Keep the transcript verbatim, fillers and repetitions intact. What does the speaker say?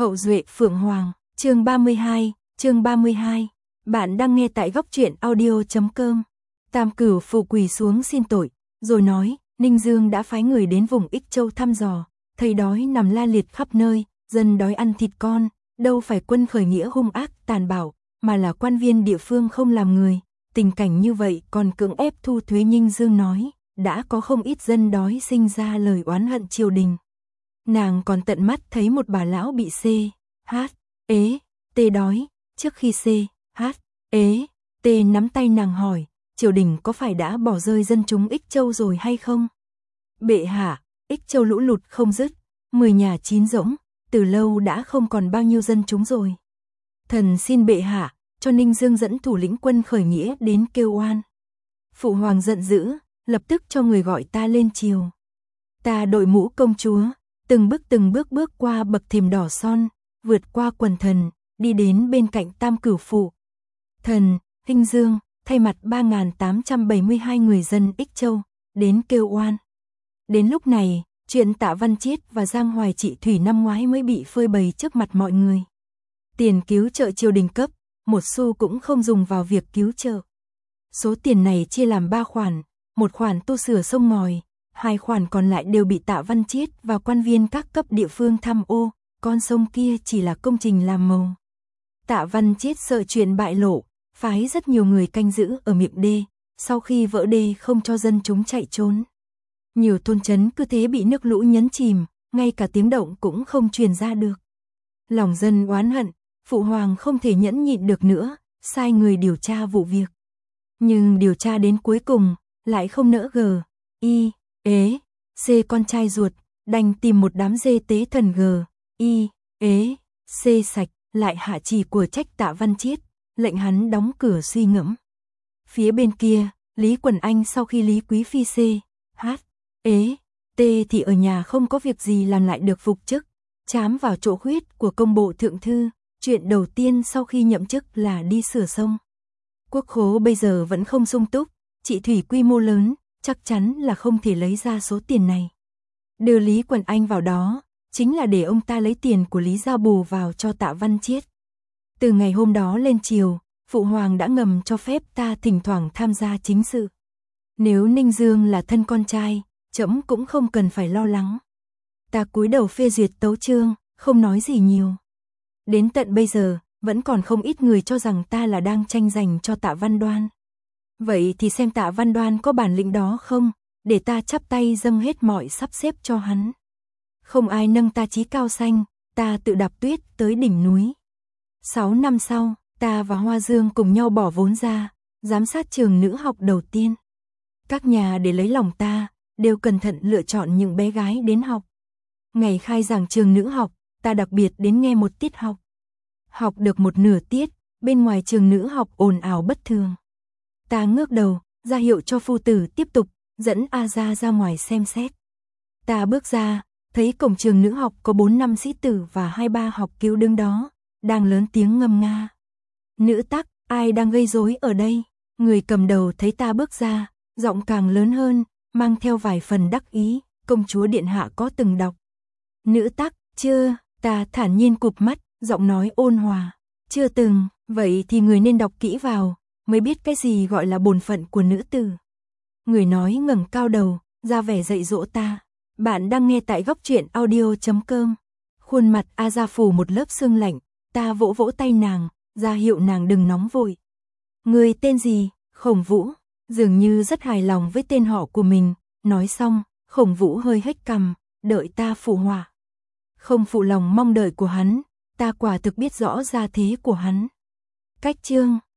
Hậu duệ Phượng Hoàng, chương ba mươi hai, chương ba mươi hai. Bạn đang nghe tại góc truyện audio chấm com. Tam Cửu Phụ quỳ xuống xin tội, rồi nói, Ninh Dương đã phái người đến vùng Ích Châu thăm dò, thây đói nằm la liệt khắp nơi, dân đói ăn thịt con, đâu phải quân khởi nghĩa hung ác tàn bạo, mà là quan viên địa phương không làm người. Tình cảnh như vậy còn cưỡng ép thu thuế. Ninh Dương nói, đã có không ít dân đói sinh ra lời oán hận triều đình. Nàng còn tận mắt thấy một bà lão bị C, H, ế, tê đói, trước khi C, H, ế, tê nắm tay nàng hỏi, triều đình có phải đã bỏ rơi dân chúng Ích Châu rồi hay không? Bệ hạ, Ích Châu lũ lụt không dứt, mười nhà chín rỗng, từ lâu đã không còn bao nhiêu dân chúng rồi. Thần xin bệ hạ, cho Ninh Dương dẫn thủ lĩnh quân khởi nghĩa đến kêu oan. Phụ hoàng giận dữ, lập tức cho người gọi ta lên triều. Ta đội mũ công chúa, từng bước từng bước bước qua bậc thềm đỏ son, vượt qua quần thần, đi đến bên cạnh Tam Cửu Phụ. Thần, Ninh Dương, thay mặt ba nghìn tám trăm bảy mươi hai người dân Ích Châu, đến kêu oan. Đến lúc này, chuyện Tạ Văn Chiết và Giang Hoài Trị Thủy năm ngoái mới bị phơi bày trước mặt mọi người. Tiền cứu trợ triều đình cấp, một xu cũng không dùng vào việc cứu trợ. Số tiền này chia làm ba khoản, một khoản tu sửa sông ngòi, hai khoản còn lại đều bị Tạ Văn Chiết và quan viên các cấp địa phương tham ô, con sông kia chỉ là công trình làm màu. Tạ Văn Chiết sợ chuyện bại lộ, phái rất nhiều người canh giữ ở miệng đê, sau khi vỡ đê không cho dân chúng chạy trốn. Nhiều thôn trấn cứ thế bị nước lũ nhấn chìm, ngay cả tiếng động cũng không truyền ra được. Lòng dân oán hận, phụ hoàng không thể nhẫn nhịn được nữa, sai người điều tra vụ việc. Nhưng điều tra đến cuối cùng, lại không nỡ gờ, y, ế, c con trai ruột, đành tìm một đám dê tế thần gờ, y, ế, c sạch, lại hạ chỉ của trách Tạ Văn Chiết, lệnh hắn đóng cửa suy ngẫm. Phía bên kia, Lý Quần Anh sau khi Lý Quý Phi C, H, ế, t thì ở nhà không có việc gì làm lại được phục chức, chám vào chỗ khuyết của công bộ thượng thư, chuyện đầu tiên sau khi nhậm chức là đi sửa sông. Quốc khố bây giờ vẫn không sung túc, trị thủy quy mô lớn, chắc chắn là không thể lấy ra số tiền này. Đưa Lý Quần Anh vào đó, chính là để ông ta lấy tiền của Lý Gia bù vào cho Tạ Văn Chiết. Từ ngày hôm đó lên triều, phụ hoàng đã ngầm cho phép ta thỉnh thoảng tham gia chính sự. Nếu Ninh Dương là thân con trai, trẫm cũng không cần phải lo lắng. Ta cúi đầu phê duyệt tấu chương, không nói gì nhiều. Đến tận bây giờ, vẫn còn không ít người cho rằng ta là đang tranh giành cho Tạ Văn Đoan. Vậy thì xem Tạ Văn Đoan có bản lĩnh đó không, để ta chắp tay dâng hết mọi sắp xếp cho hắn. Không ai nâng ta chí cao xanh, ta tự đạp tuyết tới đỉnh núi. Sáu năm sau, ta và Hoa Dương cùng nhau bỏ vốn ra, giám sát trường nữ học đầu tiên. Các nhà để lấy lòng ta, đều cẩn thận lựa chọn những bé gái đến học. Ngày khai giảng trường nữ học, ta đặc biệt đến nghe một tiết học. Học được một nửa tiết, bên ngoài trường nữ học ồn ào bất thường. Ta ngước đầu, ra hiệu cho phu tử tiếp tục, dẫn A Gia ra ngoài xem xét. Ta bước ra, thấy cổng trường nữ học có bốn năm sĩ tử và hai ba học cứu đứng đó, đang lớn tiếng ngâm nga. Nữ tắc, ai đang gây rối ở đây? Người cầm đầu thấy ta bước ra, giọng càng lớn hơn, mang theo vài phần đắc ý, công chúa điện hạ có từng đọc. Nữ tắc, chưa, ta thản nhiên cụp mắt, giọng nói ôn hòa. Chưa từng, vậy thì người nên đọc kỹ vào, mới biết cái gì gọi là bổn phận của nữ tử. Người nói ngẩng cao đầu, ra vẻ dạy dỗ ta. Bạn đang nghe tại góc truyện audio chấm com. Khuôn mặt A Gia phủ một lớp sương lạnh, ta vỗ vỗ tay nàng, ra hiệu nàng đừng nóng vội. Người tên gì? Khổng Vũ. Dường như rất hài lòng với tên họ của mình. Nói xong, Khổng Vũ hơi hếch cằm, đợi ta phụ họa. Không phụ lòng mong đợi của hắn, ta quả thực biết rõ gia thế của hắn. Cách chương